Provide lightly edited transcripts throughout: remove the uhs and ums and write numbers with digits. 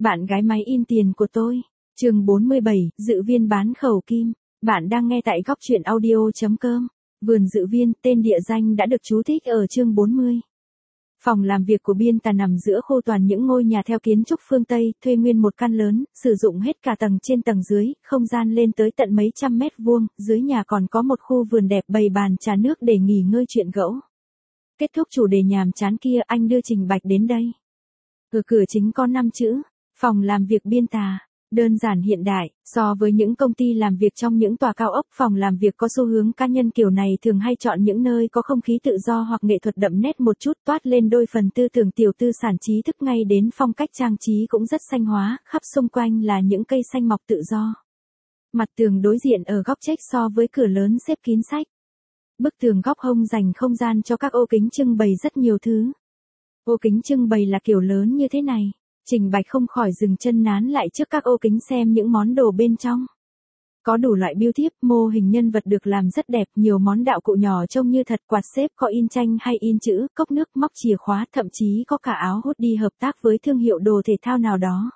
Bạn gái máy in tiền của tôi. Chương 47, dự viên bán khẩu kim. Bạn đang nghe tại góc truyện audio.com. Vườn dự viên, tên địa danh đã được chú thích ở chương 40. Phòng làm việc của biên tà nằm giữa khu toàn những ngôi nhà theo kiến trúc phương Tây, thuê nguyên một căn lớn, sử dụng hết cả tầng trên tầng dưới, không gian lên tới tận mấy trăm mét vuông, dưới nhà còn có một khu vườn đẹp bày bàn trà nước để nghỉ ngơi chuyện gẫu. Kết thúc chủ đề nhàm chán kia, anh đưa Trình Bạch đến đây. Ở cửa chính có 5 chữ, phòng làm việc biên tà. Đơn giản hiện đại, so với những công ty làm việc trong những tòa cao ốc, phòng làm việc có xu hướng cá nhân kiểu này thường hay chọn những nơi có không khí tự do hoặc nghệ thuật đậm nét một chút, toát lên đôi phần tư tưởng tiểu tư sản trí thức, ngay đến phong cách trang trí cũng rất xanh hóa, khắp xung quanh là những cây xanh mọc tự do. Mặt tường đối diện ở góc chếch so với cửa lớn xếp kín sách. Bức tường góc hông dành không gian cho các ô kính trưng bày rất nhiều thứ. Ô kính trưng bày là kiểu lớn như thế này. Trình Bạch không khỏi dừng chân nán lại trước các ô kính xem những món đồ bên trong. Có đủ loại bưu thiếp, mô hình nhân vật được làm rất đẹp, nhiều món đạo cụ nhỏ trông như thật, quạt xếp có in tranh hay in chữ, cốc nước, móc chìa khóa, thậm chí có cả áo hoodie hợp tác với thương hiệu đồ thể thao nào đó.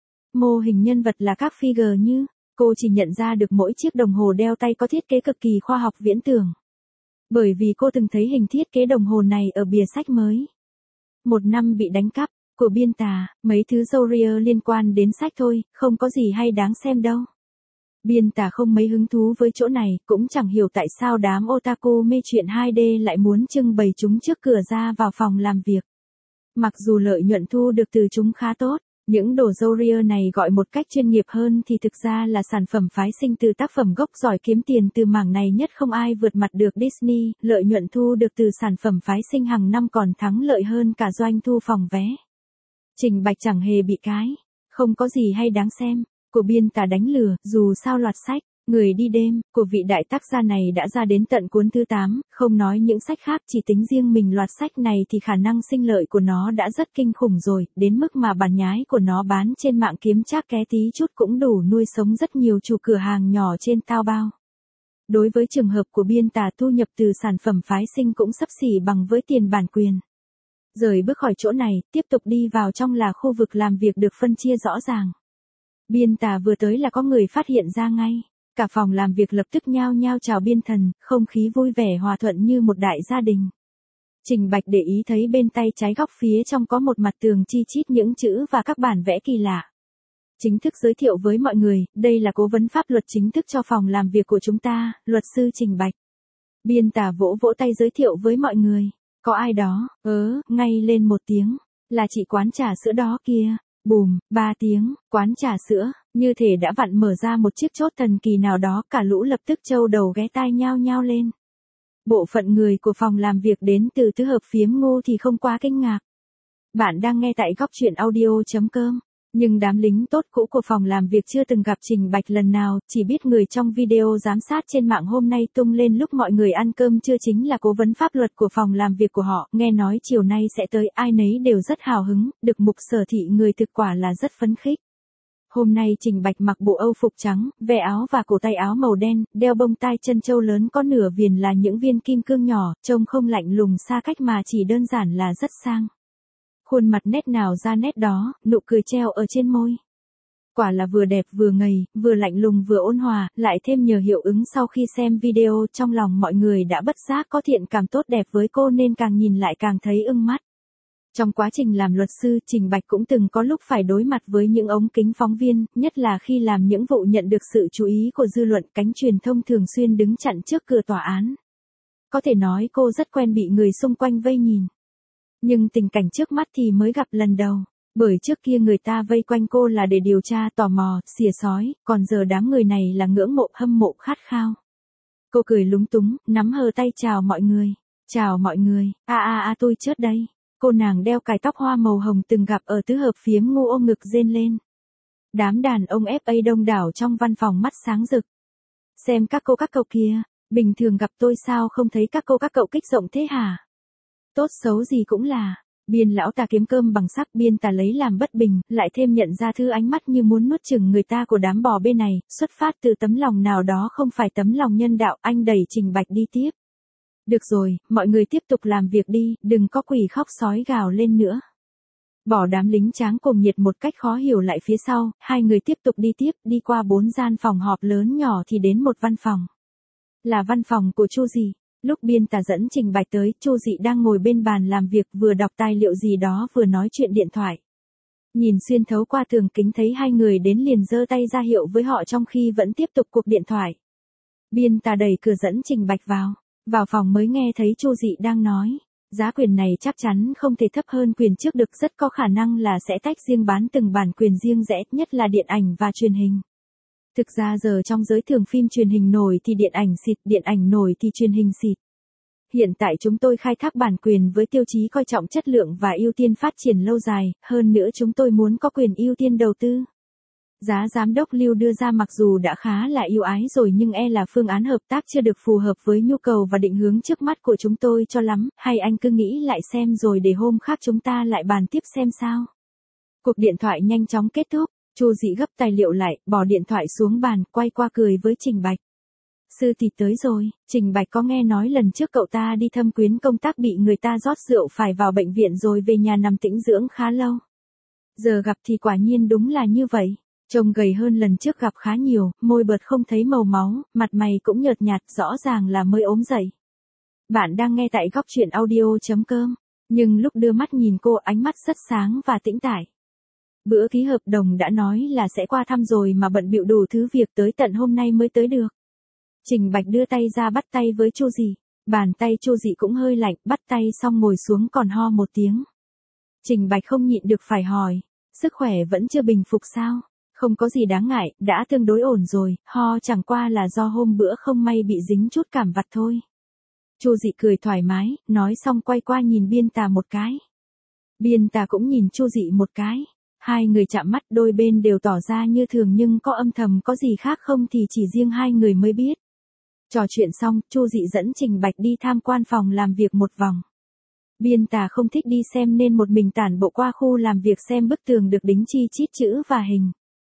Mô hình nhân vật là các figure như, cô chỉ nhận ra được mỗi chiếc đồng hồ đeo tay có thiết kế cực kỳ khoa học viễn tưởng. Bởi vì cô từng thấy hình thiết kế đồng hồ này ở bìa sách mới. Một năm bị đánh cắp. Của biên tà, mấy thứ Zoria liên quan đến sách thôi, không có gì hay đáng xem đâu. Biên tà không mấy hứng thú với chỗ này, cũng chẳng hiểu tại sao đám otaku mê chuyện 2D lại muốn trưng bày chúng trước cửa ra vào phòng làm việc. Mặc dù lợi nhuận thu được từ chúng khá tốt, những đồ Zoria này gọi một cách chuyên nghiệp hơn thì thực ra là sản phẩm phái sinh từ tác phẩm gốc, giỏi kiếm tiền từ mảng này nhất không ai vượt mặt được Disney, lợi nhuận thu được từ sản phẩm phái sinh hàng năm còn thắng lợi hơn cả doanh thu phòng vé. Trình Bạch chẳng hề bị cái, không có gì hay đáng xem, của biên tà đánh lừa, dù sao loạt sách, người đi đêm, của vị đại tác gia này đã ra đến tận cuốn thứ 8, không nói những sách khác, chỉ tính riêng mình loạt sách này thì khả năng sinh lợi của nó đã rất kinh khủng rồi, đến mức mà bản nhái của nó bán trên mạng kiếm trác ké tí chút cũng đủ nuôi sống rất nhiều chủ cửa hàng nhỏ trên Taobao. Đối với trường hợp của biên tà, thu nhập từ sản phẩm phái sinh cũng xấp xỉ bằng với tiền bản quyền. Rời bước khỏi chỗ này, tiếp tục đi vào trong là khu vực làm việc được phân chia rõ ràng. Biên tà vừa tới là có người phát hiện ra ngay. Cả phòng làm việc lập tức nhao nhao chào biên thần, không khí vui vẻ hòa thuận như một đại gia đình. Trình Bạch để ý thấy bên tay trái góc phía trong có một mặt tường chi chít những chữ và các bản vẽ kỳ lạ. Chính thức giới thiệu với mọi người, đây là cố vấn pháp luật chính thức cho phòng làm việc của chúng ta, luật sư Trình Bạch. Biên tà vỗ vỗ tay giới thiệu với mọi người. Có ai đó, ngay lên một tiếng, là chị quán trà sữa đó kia, bùm, 3 tiếng, quán trà sữa, như thể đã vặn mở ra một chiếc chốt thần kỳ nào đó, cả lũ lập tức trâu đầu ghé tai nhao nhao lên. Bộ phận người của phòng làm việc đến từ tứ hợp phiếm ngô thì không quá kinh ngạc. Bạn đang nghe tại góc truyện audio.com. Nhưng đám lính tốt cũ của phòng làm việc chưa từng gặp Trình Bạch lần nào, chỉ biết người trong video giám sát trên mạng hôm nay tung lên lúc mọi người ăn cơm trưa chính là cố vấn pháp luật của phòng làm việc của họ, nghe nói chiều nay sẽ tới, ai nấy đều rất hào hứng, được mục sở thị người thực quả là rất phấn khích. Hôm nay Trình Bạch mặc bộ âu phục trắng, ve áo và cổ tay áo màu đen, đeo bông tai chân châu lớn có nửa viền là những viên kim cương nhỏ, trông không lạnh lùng xa cách mà chỉ đơn giản là rất sang. Khuôn mặt nét nào ra nét đó, nụ cười treo ở trên môi. Quả là vừa đẹp vừa ngây, vừa lạnh lùng vừa ôn hòa, lại thêm nhờ hiệu ứng sau khi xem video, trong lòng mọi người đã bất giác có thiện cảm tốt đẹp với cô nên càng nhìn lại càng thấy ưng mắt. Trong quá trình làm luật sư, Trình Bạch cũng từng có lúc phải đối mặt với những ống kính phóng viên, nhất là khi làm những vụ nhận được sự chú ý của dư luận, cánh truyền thông thường xuyên đứng chặn trước cửa tòa án. Có thể nói cô rất quen bị người xung quanh vây nhìn. Nhưng tình cảnh trước mắt thì mới gặp lần đầu, bởi trước kia người ta vây quanh cô là để điều tra, tò mò, xìa xói, còn giờ đám người này là ngưỡng mộ, hâm mộ, khát khao. Cô cười lúng túng, nắm hờ tay chào mọi người. Chào mọi người, tôi chớt đây. Cô nàng đeo cài tóc hoa màu hồng từng gặp ở tứ hợp phiếm ngô ôm ngực rên lên. Đám đàn ông FA đông đảo trong văn phòng mắt sáng rực. Xem các cô các cậu kia, bình thường gặp tôi sao không thấy các cô các cậu kích rộng thế hả? Tốt xấu gì cũng là, biên lão ta kiếm cơm bằng sắc, biên tà lấy làm bất bình, lại thêm nhận ra thứ ánh mắt như muốn nuốt chửng người ta của đám bò bên này, xuất phát từ tấm lòng nào đó không phải tấm lòng nhân đạo, anh đẩy Trình Bạch đi tiếp. Được rồi, mọi người tiếp tục làm việc đi, đừng có quỷ khóc sói gào lên nữa. Bỏ đám lính tráng cùng nhiệt một cách khó hiểu lại phía sau, hai người tiếp tục đi qua 4 gian phòng họp lớn nhỏ thì đến một văn phòng. Là văn phòng của Chu Dị. Lúc Biên Tà dẫn Trình Bạch tới, Chu Dị đang ngồi bên bàn làm việc vừa đọc tài liệu gì đó vừa nói chuyện điện thoại. Nhìn xuyên thấu qua tường kính thấy hai người đến liền giơ tay ra hiệu với họ trong khi vẫn tiếp tục cuộc điện thoại. Biên Tà đẩy cửa dẫn Trình Bạch vào. Vào phòng mới nghe thấy Chu Dị đang nói. Giá quyền này chắc chắn không thể thấp hơn quyền trước được, rất có khả năng là sẽ tách riêng bán từng bản quyền riêng rẽ, nhất là điện ảnh và truyền hình. Thực ra giờ trong giới thường phim truyền hình nổi thì điện ảnh xịt, điện ảnh nổi thì truyền hình xịt. Hiện tại chúng tôi khai thác bản quyền với tiêu chí coi trọng chất lượng và ưu tiên phát triển lâu dài, hơn nữa chúng tôi muốn có quyền ưu tiên đầu tư. Giá giám đốc Lưu đưa ra mặc dù đã khá là ưu ái rồi nhưng là phương án hợp tác chưa được phù hợp với nhu cầu và định hướng trước mắt của chúng tôi cho lắm, hay anh cứ nghĩ lại xem rồi để hôm khác chúng ta lại bàn tiếp xem sao. Cuộc điện thoại nhanh chóng kết thúc, Chu Dị gấp tài liệu lại, bỏ điện thoại xuống bàn, quay qua cười với Trình Bạch. Sư tỷ tới rồi, Trình Bạch có nghe nói lần trước cậu ta đi thăm Quyến công tác bị người ta rót rượu phải vào bệnh viện rồi về nhà nằm tĩnh dưỡng khá lâu. Giờ gặp thì quả nhiên đúng là như vậy. Trông gầy hơn lần trước gặp khá nhiều, môi bợt không thấy màu máu, mặt mày cũng nhợt nhạt, rõ ràng là mới ốm dậy. Bạn đang nghe tại góc truyện audio.com, nhưng lúc đưa mắt nhìn cô ánh mắt rất sáng và tĩnh tại. Bữa ký hợp đồng đã nói là sẽ qua thăm rồi mà bận bịu đủ thứ việc tới tận hôm nay mới tới được. Trình Bạch đưa tay ra bắt tay với Chu Dị, bàn tay Chu Dị cũng hơi lạnh, bắt tay xong ngồi xuống còn ho một tiếng. Trình Bạch không nhịn được phải hỏi, sức khỏe vẫn chưa bình phục sao? Không có gì đáng ngại, đã tương đối ổn rồi, ho chẳng qua là do hôm bữa không may bị dính chút cảm vặt thôi. Chu Dị cười thoải mái, nói xong quay qua nhìn Biên Tà một cái. Biên Tà cũng nhìn Chu Dị một cái. Hai người chạm mắt, đôi bên đều tỏ ra như thường nhưng có âm thầm có gì khác không thì chỉ riêng hai người mới biết. Trò chuyện xong, Chu Dị dẫn Trình Bạch đi tham quan phòng làm việc một vòng. Biên Tà không thích đi xem nên một mình tản bộ qua khu làm việc xem bức tường được đính chi chít chữ và hình.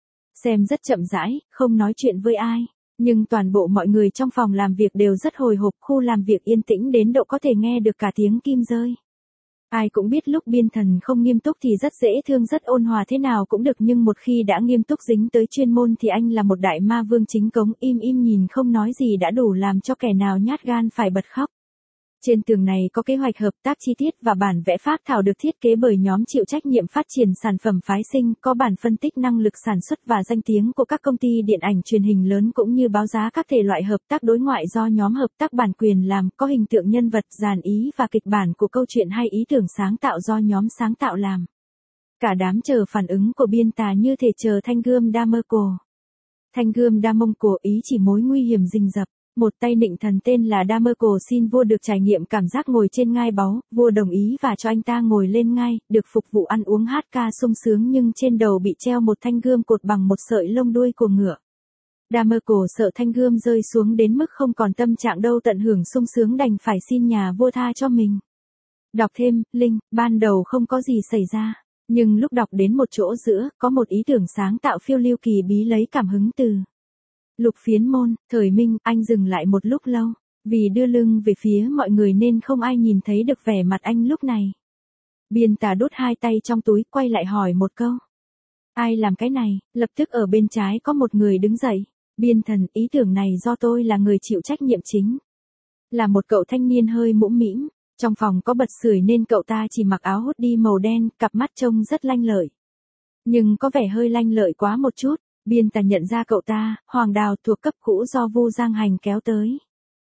Xem rất chậm rãi, không nói chuyện với ai, nhưng toàn bộ mọi người trong phòng làm việc đều rất hồi hộp, khu làm việc yên tĩnh đến độ có thể nghe được cả tiếng kim rơi. Ai cũng biết lúc Biên Thần không nghiêm túc thì rất dễ thương, rất ôn hòa thế nào cũng được, nhưng một khi đã nghiêm túc dính tới chuyên môn thì anh là một đại ma vương chính cống, im nhìn không nói gì đã đủ làm cho kẻ nào nhát gan phải bật khóc. Trên tường này có kế hoạch hợp tác chi tiết và bản vẽ phác thảo được thiết kế bởi nhóm chịu trách nhiệm phát triển sản phẩm phái sinh, có bản phân tích năng lực sản xuất và danh tiếng của các công ty điện ảnh truyền hình lớn cũng như báo giá các thể loại hợp tác đối ngoại do nhóm hợp tác bản quyền làm, có hình tượng nhân vật, dàn ý và kịch bản của câu chuyện hay ý tưởng sáng tạo do nhóm sáng tạo làm. Cả đám chờ phản ứng của Biên Tà như thể chờ thanh gươm đa mơ cổ. Thanh gươm đa mông cổ ý chỉ mối nguy hiểm rình rập. Một tay nịnh thần tên là Đa Mơ Cổ xin vua được trải nghiệm cảm giác ngồi trên ngai báu, vua đồng ý và cho anh ta ngồi lên ngai, được phục vụ ăn uống hát ca sung sướng nhưng trên đầu bị treo một thanh gươm cột bằng một sợi lông đuôi của ngựa. Đa Mơ Cổ sợ thanh gươm rơi xuống đến mức không còn tâm trạng đâu tận hưởng sung sướng đành phải xin nhà vua tha cho mình. Đọc thêm, Linh, ban đầu không có gì xảy ra, nhưng lúc đọc đến một chỗ giữa, có một ý tưởng sáng tạo phiêu lưu kỳ bí lấy cảm hứng từ Lục Phiến Môn, thời Minh. Anh dừng lại một lúc lâu, vì đưa lưng về phía mọi người nên không ai nhìn thấy được vẻ mặt anh lúc này. Biên Tà đút hai tay trong túi, quay lại hỏi một câu. Ai làm cái này? Lập tức ở bên trái có một người đứng dậy. Biên Thần, ý tưởng này do tôi là người chịu trách nhiệm chính. Là một cậu thanh niên hơi mũm mĩm, trong phòng có bật sưởi nên cậu ta chỉ mặc áo hoodie màu đen, cặp mắt trông rất lanh lợi. Nhưng có vẻ hơi lanh lợi quá một chút. Biên Tà nhận ra cậu ta, Hoàng Đào thuộc cấp cũ do Vu Giang Hành kéo tới.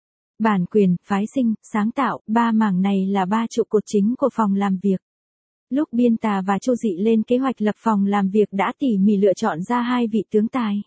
Bản quyền, phái sinh, sáng tạo, ba mảng này là ba trụ cột chính của phòng làm việc. Lúc Biên Tà và Chu Dị lên kế hoạch lập phòng làm việc đã tỉ mỉ lựa chọn ra hai vị tướng tài.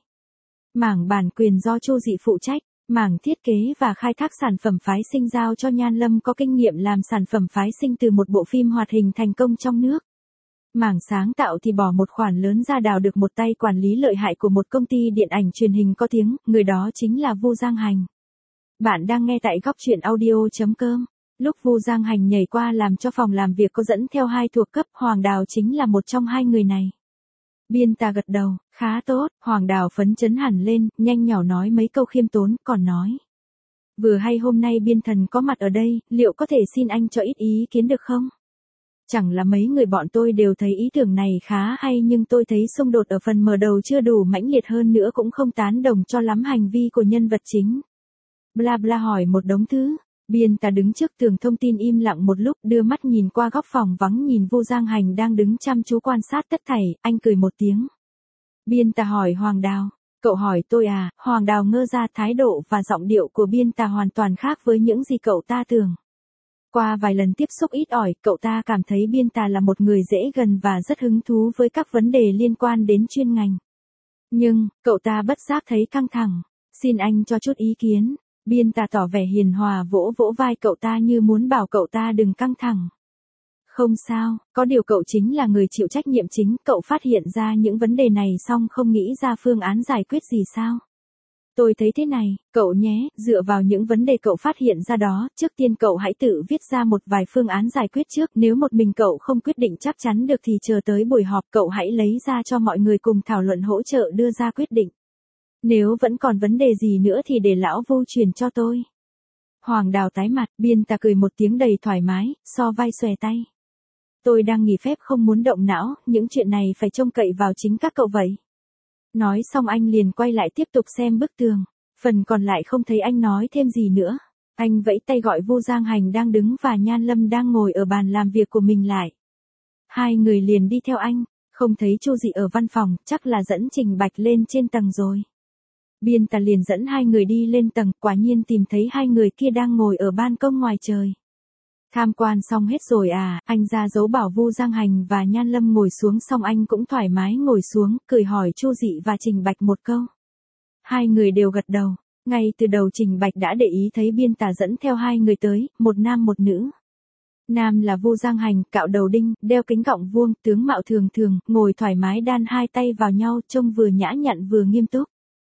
Mảng bản quyền do Chu Dị phụ trách, mảng thiết kế và khai thác sản phẩm phái sinh giao cho Nhan Lâm có kinh nghiệm làm sản phẩm phái sinh từ một bộ phim hoạt hình thành công trong nước. Mảng sáng tạo thì bỏ một khoản lớn ra đào được một tay quản lý lợi hại của một công ty điện ảnh truyền hình có tiếng, người đó chính là Vu Giang Hành. Bạn đang nghe tại góc truyện audio.com. Lúc Vu Giang Hành nhảy qua làm cho phòng làm việc có dẫn theo hai thuộc cấp, Hoàng Đào chính là một trong hai người này. Biên Tà gật đầu, khá tốt, Hoàng Đào phấn chấn hẳn lên, nhanh nhỏ nói mấy câu khiêm tốn, còn nói. Vừa hay hôm nay Biên Thần có mặt ở đây, liệu có thể xin anh cho ít ý kiến được không? Chẳng là mấy người bọn tôi đều thấy ý tưởng này khá hay, nhưng tôi thấy xung đột ở phần mở đầu chưa đủ mãnh liệt, hơn nữa cũng không tán đồng cho lắm hành vi của nhân vật chính. Bla bla hỏi một đống thứ. Biên Tà đứng trước tường thông tin im lặng một lúc, đưa mắt nhìn qua góc phòng vắng, nhìn Vu Giang Hành đang đứng chăm chú quan sát tất thảy, anh cười một tiếng. Biên Tà hỏi Hoàng Đào, cậu hỏi tôi à? Hoàng Đào ngơ ra, thái độ và giọng điệu của Biên Tà hoàn toàn khác với những gì cậu ta tưởng. Qua vài lần tiếp xúc ít ỏi, cậu ta cảm thấy Biên Tà là một người dễ gần và rất hứng thú với các vấn đề liên quan đến chuyên ngành. Nhưng, cậu ta bất giác thấy căng thẳng. Xin anh cho chút ý kiến. Biên Tà tỏ vẻ hiền hòa, vỗ vỗ vai cậu ta như muốn bảo cậu ta đừng căng thẳng. Không sao, có điều cậu chính là người chịu trách nhiệm chính, cậu phát hiện ra những vấn đề này xong không nghĩ ra phương án giải quyết gì sao? Tôi thấy thế này, cậu nhé, dựa vào những vấn đề cậu phát hiện ra đó, trước tiên cậu hãy tự viết ra một vài phương án giải quyết trước, nếu một mình cậu không quyết định chắc chắn được thì chờ tới buổi họp cậu hãy lấy ra cho mọi người cùng thảo luận hỗ trợ đưa ra quyết định. Nếu vẫn còn vấn đề gì nữa thì để lão Vu truyền cho tôi. Hoàng Đào tái mặt, Biên Tà cười một tiếng đầy thoải mái, so vai xòe tay. Tôi đang nghỉ phép không muốn động não, những chuyện này phải trông cậy vào chính các cậu vậy. Nói xong anh liền quay lại tiếp tục xem bức tường. Phần còn lại không thấy anh nói thêm gì nữa. Anh vẫy tay gọi Vu Giang Hành đang đứng và Nhan Lâm đang ngồi ở bàn làm việc của mình lại. Hai người liền đi theo anh, không thấy Chu Dị ở văn phòng, chắc là dẫn Trình Bạch lên trên tầng rồi. Biên Tà liền dẫn hai người đi lên tầng, quả nhiên tìm thấy hai người kia đang ngồi ở ban công ngoài trời. Tham quan xong hết rồi à? Anh ra dấu bảo Vu Giang Hành và Nhan Lâm ngồi xuống, xong anh cũng thoải mái ngồi xuống, cười hỏi Chu Dị và Trình Bạch một câu. Hai người đều gật đầu. Ngay từ đầu Trình Bạch đã để ý thấy Biên Tà dẫn theo hai người tới, một nam một nữ. Nam là Vu Giang Hành, cạo đầu đinh, đeo kính gọng vuông, tướng mạo thường thường, ngồi thoải mái đan hai tay vào nhau, trông vừa nhã nhặn vừa nghiêm túc.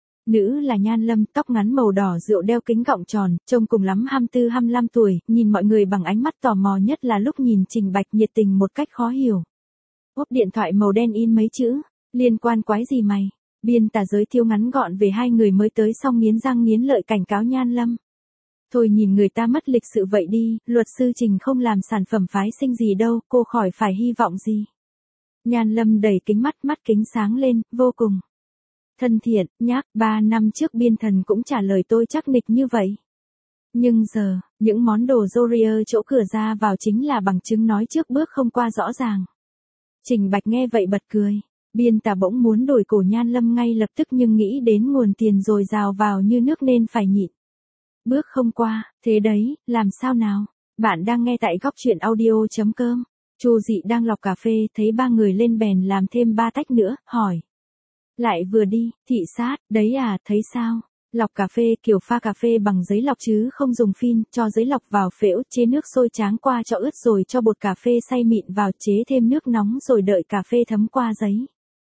Nữ là Nhan Lâm, tóc ngắn màu đỏ rượu, đeo kính gọng tròn, trông cùng lắm 24-25 tuổi, nhìn mọi người bằng ánh mắt tò mò, nhất là lúc nhìn Trình Bạch nhiệt tình một cách khó hiểu. Ốp điện thoại màu đen in mấy chữ, liên quan quái gì mày? Biên Tà giới thiệu ngắn gọn về hai người mới tới xong nghiến răng nghiến lợi cảnh cáo Nhan Lâm. Thôi nhìn người ta mất lịch sự vậy đi, luật sư Trình không làm sản phẩm phái sinh gì đâu, cô khỏi phải hy vọng gì. Nhan Lâm đẩy kính mắt kính sáng lên, vô cùng thân thiện, nhác, 3 năm trước Biên Thần cũng trả lời tôi chắc nịch như vậy. Nhưng giờ, những món đồ Jorier chỗ cửa ra vào chính là bằng chứng nói trước bước không qua rõ ràng. Trình Bạch nghe vậy bật cười. Biên Tà bỗng muốn đổi cổ Nhan Lâm ngay lập tức, nhưng nghĩ đến nguồn tiền dồi dào vào như nước nên phải nhịn. Bước không qua, thế đấy, làm sao nào? Bạn đang nghe tại góc truyện audio.com. Chu Dị đang lọc cà phê, thấy ba người lên bèn làm thêm 3 tách nữa, hỏi. Lại vừa đi, thị sát, đấy à, thấy sao? Lọc cà phê kiểu pha cà phê bằng giấy lọc chứ không dùng phin, cho giấy lọc vào phễu, chế nước sôi tráng qua cho ướt rồi cho bột cà phê xay mịn vào, chế thêm nước nóng rồi đợi cà phê thấm qua giấy.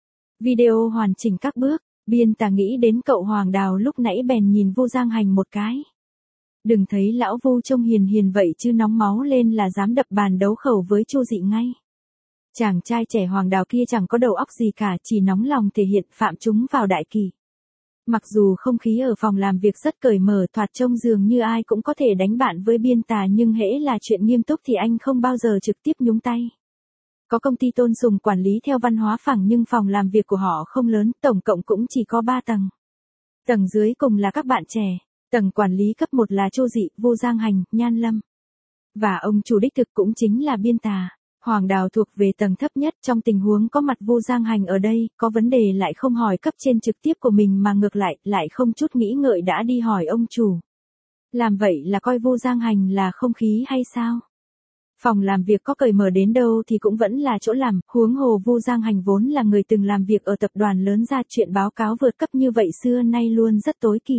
Video hoàn chỉnh các bước. Biên Tà nghĩ đến cậu Hoàng Đào lúc nãy bèn nhìn Vu Giang Hành một cái. Đừng thấy lão Vu trông hiền hiền vậy chứ nóng máu lên là dám đập bàn đấu khẩu với Chu Dị ngay. Chàng trai trẻ Hoàng Đào kia chẳng có đầu óc gì cả, chỉ nóng lòng thể hiện, phạm chúng vào đại kỷ. Mặc dù không khí ở phòng làm việc rất cởi mở, thoạt trông dường như ai cũng có thể đánh bạn với Biên Tà, nhưng hễ là chuyện nghiêm túc thì anh không bao giờ trực tiếp nhúng tay. Có công ty Tôn Sùng quản lý theo văn hóa phẳng, nhưng phòng làm việc của họ không lớn, tổng cộng cũng chỉ có 3 tầng. Tầng dưới cùng là các bạn trẻ. Tầng quản lý cấp 1 là Chu Dị, Vu Giang Hành, Nhan Lâm. Và ông chủ đích thực cũng chính là Biên Tà. Hoàng Đào thuộc về tầng thấp nhất, trong tình huống có mặt Vu Giang Hành ở đây, có vấn đề lại không hỏi cấp trên trực tiếp của mình mà ngược lại không chút nghĩ ngợi đã đi hỏi ông chủ. Làm vậy là coi Vu Giang Hành là không khí hay sao? Phòng làm việc có cởi mở đến đâu thì cũng vẫn là chỗ làm, huống hồ Vu Giang Hành vốn là người từng làm việc ở tập đoàn lớn, ra chuyện báo cáo vượt cấp như vậy xưa nay luôn rất tối kỵ.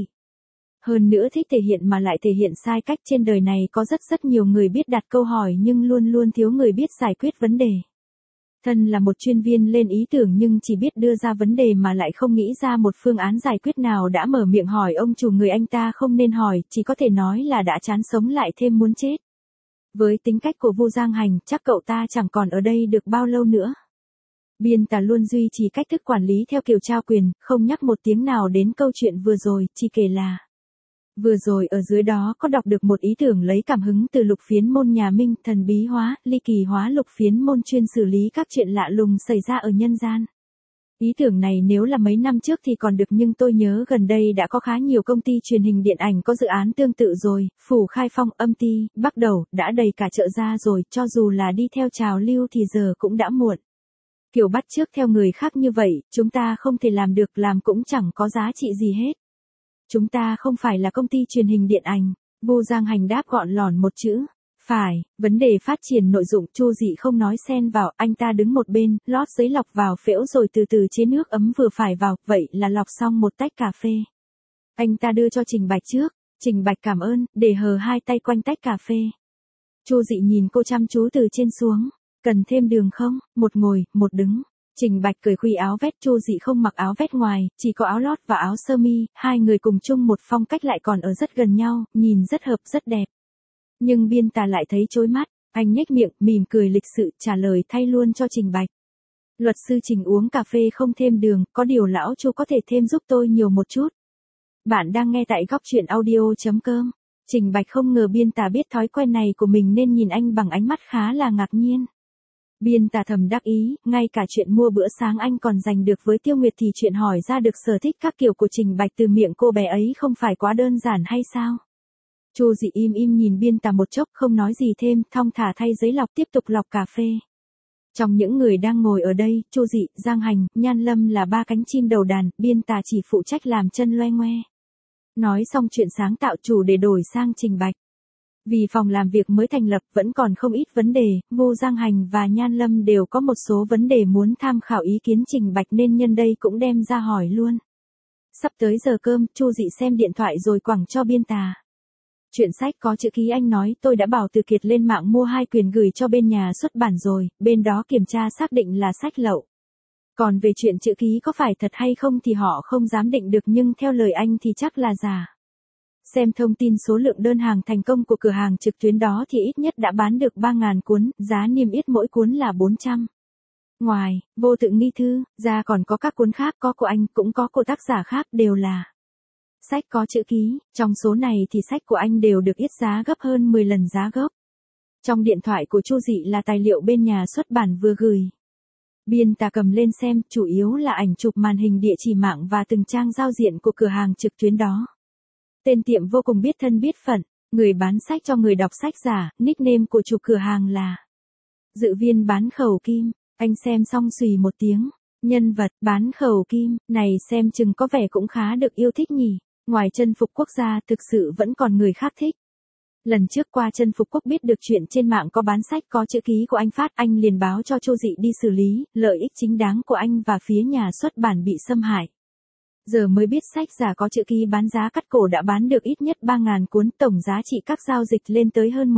Hơn nữa thích thể hiện mà lại thể hiện sai cách, trên đời này có rất nhiều người biết đặt câu hỏi nhưng luôn thiếu người biết giải quyết vấn đề. Thân là một chuyên viên lên ý tưởng nhưng chỉ biết đưa ra vấn đề mà lại không nghĩ ra một phương án giải quyết nào, đã mở miệng hỏi ông chủ người anh ta không nên hỏi, chỉ có thể nói là đã chán sống lại thêm muốn chết. Với tính cách của Vu Giang Hành, chắc cậu ta chẳng còn ở đây được bao lâu nữa. Biên Tà luôn duy trì cách thức quản lý theo kiểu trao quyền, không nhắc một tiếng nào đến câu chuyện vừa rồi, chỉ kể là Vừa rồi ở dưới đó có đọc được một ý tưởng lấy cảm hứng từ lục phiến môn nhà Minh, thần bí hóa, ly kỳ hóa lục phiến môn chuyên xử lý các chuyện lạ lùng xảy ra ở nhân gian. Ý tưởng này nếu là mấy năm trước thì còn được, nhưng tôi nhớ gần đây đã có khá nhiều công ty truyền hình điện ảnh có dự án tương tự rồi, Phủ Khai Phong, Âm Ty, Bắc Đầu, đã đầy cả chợ ra rồi, cho dù là đi theo trào lưu thì giờ cũng đã muộn. Kiểu bắt chước theo người khác như vậy, chúng ta không thể làm được, làm cũng chẳng có giá trị gì hết. Chúng ta không phải là công ty truyền hình điện ảnh. Vu Giang Hành đáp gọn lỏn một chữ. Phải, vấn đề phát triển nội dung, Chu Dị không nói xen vào, anh ta đứng một bên, lót giấy lọc vào phễu rồi từ từ chế nước ấm vừa phải vào, vậy là lọc xong một tách cà phê. Anh ta đưa cho Trình Bạch trước, Trình Bạch cảm ơn, để hờ hai tay quanh tách cà phê. Chu Dị nhìn cô chăm chú từ trên xuống, cần thêm đường không, một ngồi, một đứng. Trình Bạch cởi khuy áo vest, Chu Dị không mặc áo vest ngoài, chỉ có áo lót và áo sơ mi, hai người cùng chung một phong cách lại còn ở rất gần nhau, nhìn rất hợp, rất đẹp. Nhưng Biên Tà lại thấy chói mắt, anh nhếch miệng, mỉm cười lịch sự, trả lời thay luôn cho Trình Bạch. Luật sư Trình uống cà phê không thêm đường, có điều lão Chu có thể thêm giúp tôi nhiều một chút. Bạn đang nghe tại góc truyện audio.com. Trình Bạch không ngờ Biên Tà biết thói quen này của mình nên nhìn anh bằng ánh mắt khá là ngạc nhiên. Biên Tà thầm đắc ý, ngay cả chuyện mua bữa sáng anh còn giành được với Tiêu Nguyệt thì chuyện hỏi ra được sở thích các kiểu của Trình Bạch từ miệng cô bé ấy không phải quá đơn giản hay sao? Chu Dị im im nhìn Biên Tà một chốc không nói gì thêm, thong thả thay giấy lọc tiếp tục lọc cà phê. Trong những người đang ngồi ở đây, Chu Dị, Giang Hành, Nhan Lâm là ba cánh chim đầu đàn, Biên Tà chỉ phụ trách làm chân loe ngoe. Nói xong chuyện sáng tạo chủ để đổi sang Trình Bạch. Vì phòng làm việc mới thành lập vẫn còn không ít vấn đề, Vu Giang Hành và Nhan Lâm đều có một số vấn đề muốn tham khảo ý kiến Trình Bạch nên nhân đây cũng đem ra hỏi luôn. Sắp tới giờ cơm, Chu Dị xem điện thoại rồi quẳng cho Biên Tà. Chuyện sách có chữ ký anh nói tôi đã bảo Từ Kiệt lên mạng mua 2 quyển gửi cho bên nhà xuất bản rồi, bên đó kiểm tra xác định là sách lậu. Còn về chuyện chữ ký có phải thật hay không thì họ không dám định được, nhưng theo lời anh thì chắc là giả. Xem thông tin số lượng đơn hàng thành công của cửa hàng trực tuyến đó thì ít nhất đã bán được 3.000 cuốn, giá niêm yết mỗi cuốn là 400. Ngoài Vô Tự Nghi Thư ra còn có các cuốn khác, có của anh cũng có của tác giả khác, đều là sách có chữ ký, trong số này thì sách của anh đều được yết giá gấp hơn 10 lần giá gốc. Trong điện thoại của Chu Dị là tài liệu bên nhà xuất bản vừa gửi. Biên Tà cầm lên xem, chủ yếu là ảnh chụp màn hình, địa chỉ mạng và từng trang giao diện của cửa hàng trực tuyến đó. Tên tiệm vô cùng biết thân biết phận, người bán sách cho người đọc sách giả, nickname của chủ cửa hàng là Dự Viên Bán Khẩu Kim. Anh xem xong xùy một tiếng, nhân vật bán khẩu kim này xem chừng có vẻ cũng khá được yêu thích nhỉ. Ngoài Chân Phục Quốc ra thực sự vẫn còn người khác thích. Lần trước qua Chân Phục Quốc biết được chuyện trên mạng có bán sách có chữ ký của anh phát, anh liền báo cho Chu Dị đi xử lý, lợi ích chính đáng của anh và phía nhà xuất bản bị xâm hại. Giờ mới biết sách giả có chữ ký bán giá cắt cổ đã bán được ít nhất 3.000 cuốn, tổng giá trị các giao dịch lên tới hơn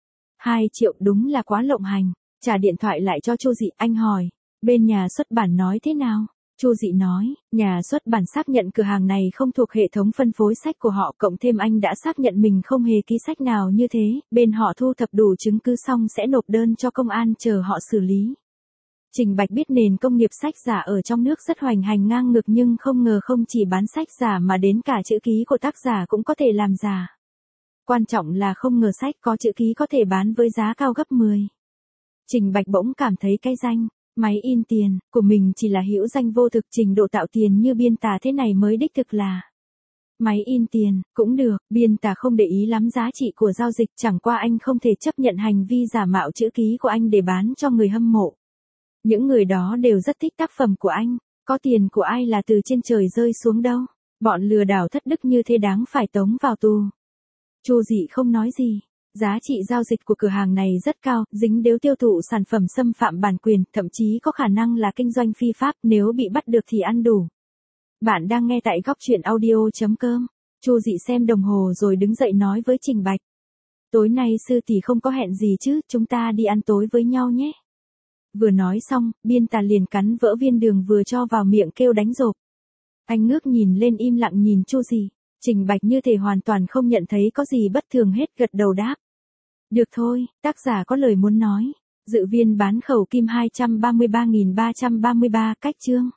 1,2 triệu, đúng là quá lộng hành. Trả điện thoại lại cho Chu Dị, anh hỏi, bên nhà xuất bản nói thế nào? Chu Dị nói, nhà xuất bản xác nhận cửa hàng này không thuộc hệ thống phân phối sách của họ, cộng thêm anh đã xác nhận mình không hề ký sách nào như thế, bên họ thu thập đủ chứng cứ xong sẽ nộp đơn cho công an chờ họ xử lý. Trình Bạch biết nền công nghiệp sách giả ở trong nước rất hoành hành ngang ngược, nhưng không ngờ không chỉ bán sách giả mà đến cả chữ ký của tác giả cũng có thể làm giả. Quan trọng là không ngờ sách có chữ ký có thể bán với giá cao gấp 10. Trình Bạch bỗng cảm thấy cái danh máy in tiền của mình chỉ là hữu danh vô thực, trình độ tạo tiền như Biên Tà thế này mới đích thực là máy in tiền. Cũng được, Biên Tà không để ý lắm giá trị của giao dịch, chẳng qua anh không thể chấp nhận hành vi giả mạo chữ ký của anh để bán cho người hâm mộ. Những người đó đều rất thích tác phẩm của anh, có tiền của ai là từ trên trời rơi xuống đâu. Bọn lừa đảo thất đức như thế đáng phải tống vào tù. Chu Dị không nói gì. Giá trị giao dịch của cửa hàng này rất cao, dính đến tiêu thụ sản phẩm xâm phạm bản quyền, thậm chí có khả năng là kinh doanh phi pháp, nếu bị bắt được thì ăn đủ. Bạn đang nghe tại góc truyện audio.com. Chu Dị xem đồng hồ rồi đứng dậy nói với Trình Bạch. Tối nay sư tỷ không có hẹn gì chứ, chúng ta đi ăn tối với nhau nhé. Vừa nói xong, Biên Tà liền cắn vỡ viên đường vừa cho vào miệng kêu đánh rộp. Anh ngước nhìn lên im lặng nhìn Chu Dị. Trình Bạch như thể hoàn toàn không nhận thấy có gì bất thường hết, gật đầu đáp. Được thôi, tác giả có lời muốn nói. Dự Viên Bán Khẩu Kim 233.333 cách chương.